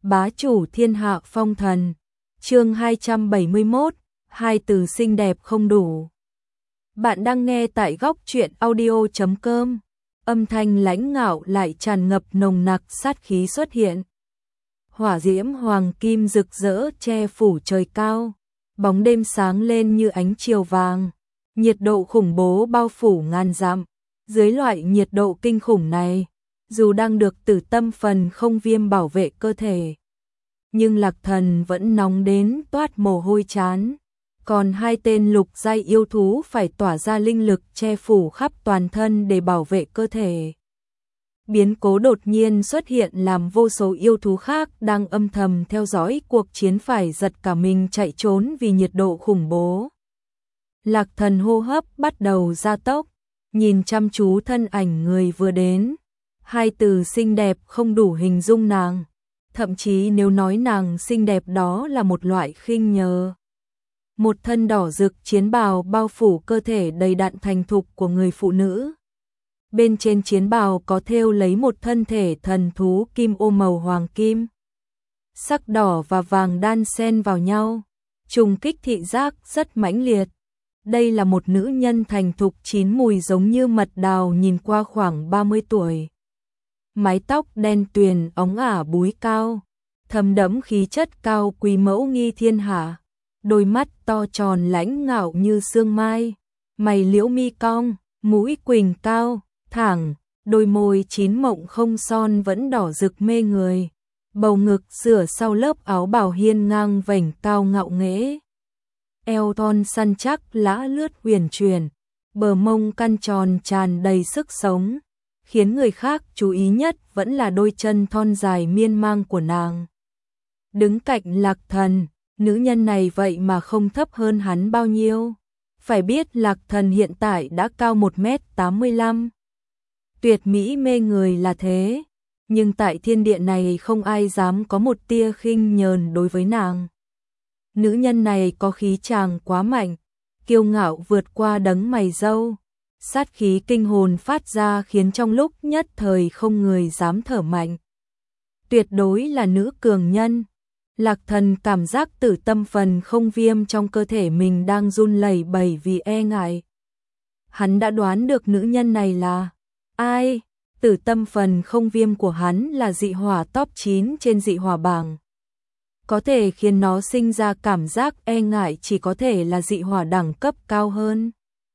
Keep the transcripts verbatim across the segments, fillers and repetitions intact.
Bá chủ thiên hạ phong thần. Chương hai trăm bảy mươi mốt, hai từ xinh đẹp không đủ. Bạn đang nghe tại góc truyện audio chấm com. Âm thanh lãnh ngạo lại tràn ngập nồng nặc sát khí xuất hiện. Hỏa diễm hoàng kim rực rỡ che phủ trời cao, bóng đêm sáng lên như ánh chiều vàng, nhiệt độ khủng bố bao phủ ngàn dặm. Dưới loại nhiệt độ kinh khủng này, dù đang được Tử Tâm Phần Không Viêm bảo vệ cơ thể, nhưng Lạc Thần vẫn nóng đến toát mồ hôi chán. Còn hai tên lục giai yêu thú phải tỏa ra linh lực che phủ khắp toàn thân để bảo vệ cơ thể. Biến cố đột nhiên xuất hiện làm vô số yêu thú khác đang âm thầm theo dõi cuộc chiến phải giật cả mình chạy trốn vì nhiệt độ khủng bố. Lạc Thần hô hấp bắt đầu gia tốc, nhìn chăm chú thân ảnh người vừa đến. Hai từ xinh đẹp không đủ hình dung nàng, thậm chí nếu nói nàng xinh đẹp đó là một loại khinh nhờ. Một thân đỏ rực chiến bào bao phủ cơ thể đầy đặn thành thục của người phụ nữ. Bên trên chiến bào có thêu lấy một thân thể thần thú kim ô màu hoàng kim. Sắc đỏ và vàng đan xen vào nhau, trùng kích thị giác rất mãnh liệt. Đây là một nữ nhân thành thục chín mùi giống như mật đào, nhìn qua khoảng ba mươi tuổi. Mái tóc đen tuyền óng ả búi cao, thấm đẫm khí chất cao quý mẫu nghi thiên hạ. Đôi mắt to tròn lãnh ngạo như sương mai, mày liễu mi cong, mũi quỳnh cao, thẳng, đôi môi chín mộng không son vẫn đỏ rực mê người. Bầu ngực sửa sau lớp áo bào hiên ngang vành cao ngạo nghễ. Eo thon săn chắc lã lướt huyền chuyển, bờ mông căn tròn tràn đầy sức sống, khiến người khác chú ý nhất vẫn là đôi chân thon dài miên man của nàng. Đứng cạnh Lạc Thần, nữ nhân này vậy mà không thấp hơn hắn bao nhiêu. Phải biết Lạc Thần hiện tại đã cao một mét tám mươi lăm. Tuyệt mỹ mê người là thế, nhưng tại thiên địa này không ai dám có một tia khinh nhờn đối với nàng. Nữ nhân này có khí tràng quá mạnh, kiêu ngạo vượt qua đấng mày râu, sát khí kinh hồn phát ra khiến trong lúc nhất thời không người dám thở mạnh. Tuyệt đối là nữ cường nhân. Lạc Thần cảm giác Tử Tâm Phần Không Viêm trong cơ thể mình đang run lẩy bẩy vì e ngại. Hắn đã đoán được nữ nhân này là ai. Tử Tâm Phần Không Viêm của hắn là dị hỏa top chín trên dị hỏa bảng. Có thể khiến nó sinh ra cảm giác e ngại chỉ có thể là dị hỏa đẳng cấp cao hơn.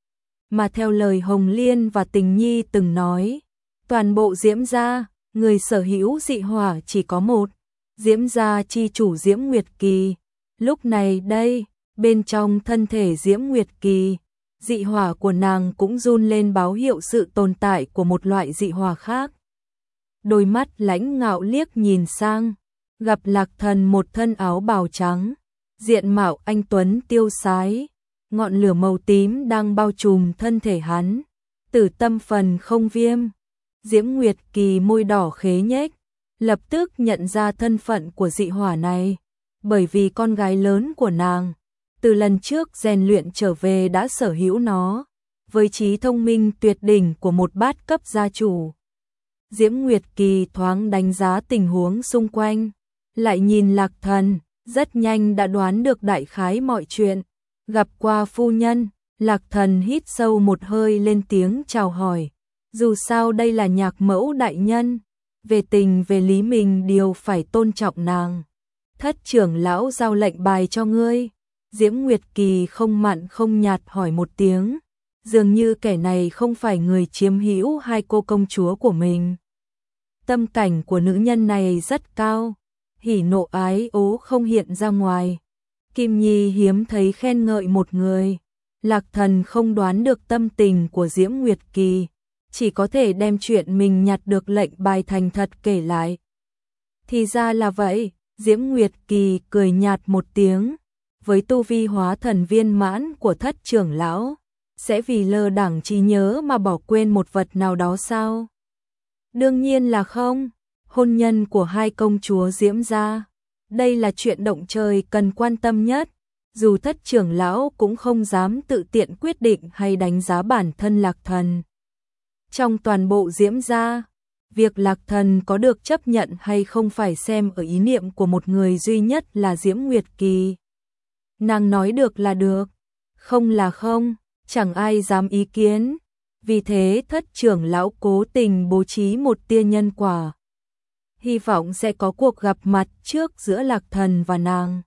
Mà theo lời Hồng Liên và Tình Nhi từng nói, toàn bộ Diễm gia, người sở hữu dị hỏa chỉ có một, Diễm gia chi chủ Diễm Nguyệt Kỳ. Lúc này đây, bên trong thân thể Diễm Nguyệt Kỳ, dị hỏa của nàng cũng run lên báo hiệu sự tồn tại của một loại dị hỏa khác. Đôi mắt lãnh ngạo liếc nhìn sang, gặp Lạc Thần một thân áo bào trắng, diện mạo anh tuấn tiêu sái, ngọn lửa màu tím đang bao trùm thân thể hắn. Tử Tâm Phần Không Viêm. Diễm Nguyệt Kỳ môi đỏ khế nhếch, lập tức nhận ra thân phận của dị hỏa này, bởi vì con gái lớn của nàng từ lần trước rèn luyện trở về đã sở hữu nó, với trí thông minh tuyệt đỉnh của một bát cấp gia chủ. Diễm Nguyệt Kỳ thoáng đánh giá tình huống xung quanh, lại nhìn Lạc Thần, rất nhanh đã đoán được đại khái mọi chuyện. Gặp qua phu nhân, Lạc Thần hít sâu một hơi lên tiếng chào hỏi. Dù sao đây là nhạc mẫu đại nhân, về tình về lý mình đều phải tôn trọng nàng. Thất trưởng lão giao lệnh bài cho ngươi. Diễm Nguyệt Kỳ không mặn không nhạt hỏi một tiếng, dường như kẻ này không phải người chiếm hữu hai cô công chúa của mình. Tâm cảnh của nữ nhân này rất cao, hỉ nộ ái ố không hiện ra ngoài. Kim Nhi hiếm thấy khen ngợi một người. Lạc Thần không đoán được tâm tình của Diễm Nguyệt Kỳ, chỉ có thể đem chuyện mình nhặt được lệnh bài thành thật kể lại. Thì ra là vậy. Diễm Nguyệt Kỳ cười nhạt một tiếng. Với tu vi hóa thần viên mãn của thất trưởng lão, sẽ vì lơ đãng trí nhớ mà bỏ quên một vật nào đó sao? Đương nhiên là không. Hôn nhân của hai công chúa Diễm gia, đây là chuyện động trời cần quan tâm nhất. Dù thất trưởng lão cũng không dám tự tiện quyết định hay đánh giá bản thân Lạc Thần. Trong toàn bộ Diễm gia, Việc Lạc Thần có được chấp nhận hay không phải xem ở ý niệm của một người duy nhất là Diễm Nguyệt Kỳ. Nàng nói được là được, không là không, chẳng ai dám ý kiến. Vì thế thất trưởng lão cố tình bố trí một tia nhân quả. Hy vọng sẽ có cuộc gặp mặt trước giữa Lạc Thần và nàng.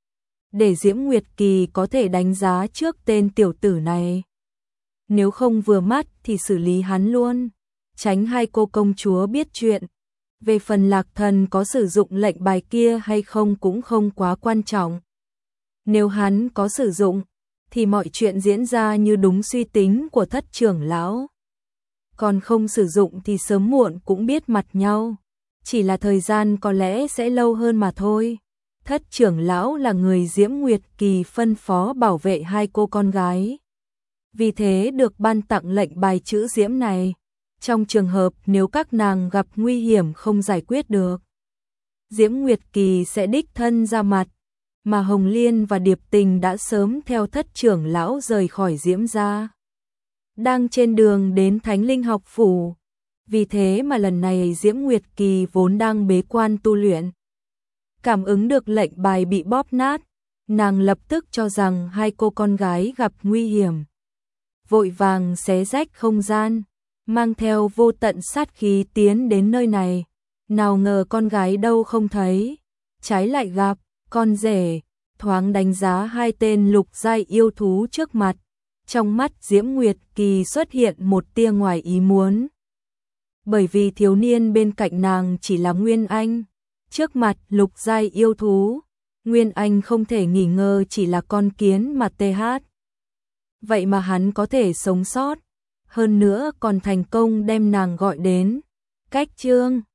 Để Diễm Nguyệt Kỳ có thể đánh giá trước tên tiểu tử này. Nếu không vừa mắt thì xử lý hắn luôn, tránh hai cô công chúa biết chuyện. Về phần Lạc Thần có sử dụng lệnh bài kia hay không cũng không quá quan trọng. Nếu hắn có sử dụng, thì mọi chuyện diễn ra như đúng suy tính của thất trưởng lão. Còn không sử dụng thì sớm muộn cũng biết mặt nhau. Chỉ là thời gian có lẽ sẽ lâu hơn mà thôi. Thất trưởng lão là người Diễm Nguyệt Kỳ phân phó bảo vệ hai cô con gái. Vì thế được ban tặng lệnh bài chữ Diễm này. Trong trường hợp nếu các nàng gặp nguy hiểm không giải quyết được, Diễm Nguyệt Kỳ sẽ đích thân ra mặt. Mà Hồng Liên và Điệp Tình đã sớm theo thất trưởng lão rời khỏi Diễm gia. Đang trên đường đến Thánh Linh học phủ. Vì thế mà lần này Diễm Nguyệt Kỳ vốn đang bế quan tu luyện. Cảm ứng được lệnh bài bị bóp nát, nàng lập tức cho rằng hai cô con gái gặp nguy hiểm. Vội vàng xé rách không gian, mang theo vô tận sát khí tiến đến nơi này. Nào ngờ con gái đâu không thấy, trái lại gặp con rể, thoáng đánh giá hai tên lục giai yêu thú trước mặt. Trong mắt Diễm Nguyệt Kỳ xuất hiện một tia ngoài ý muốn. Bởi vì thiếu niên bên cạnh nàng chỉ là Nguyên Anh. Trước mặt lục giai yêu thú, Nguyên Anh không thể nghi ngờ chỉ là con kiến mà tê hát. Vậy mà hắn có thể sống sót, hơn nữa còn thành công đem nàng gọi đến. Cách chương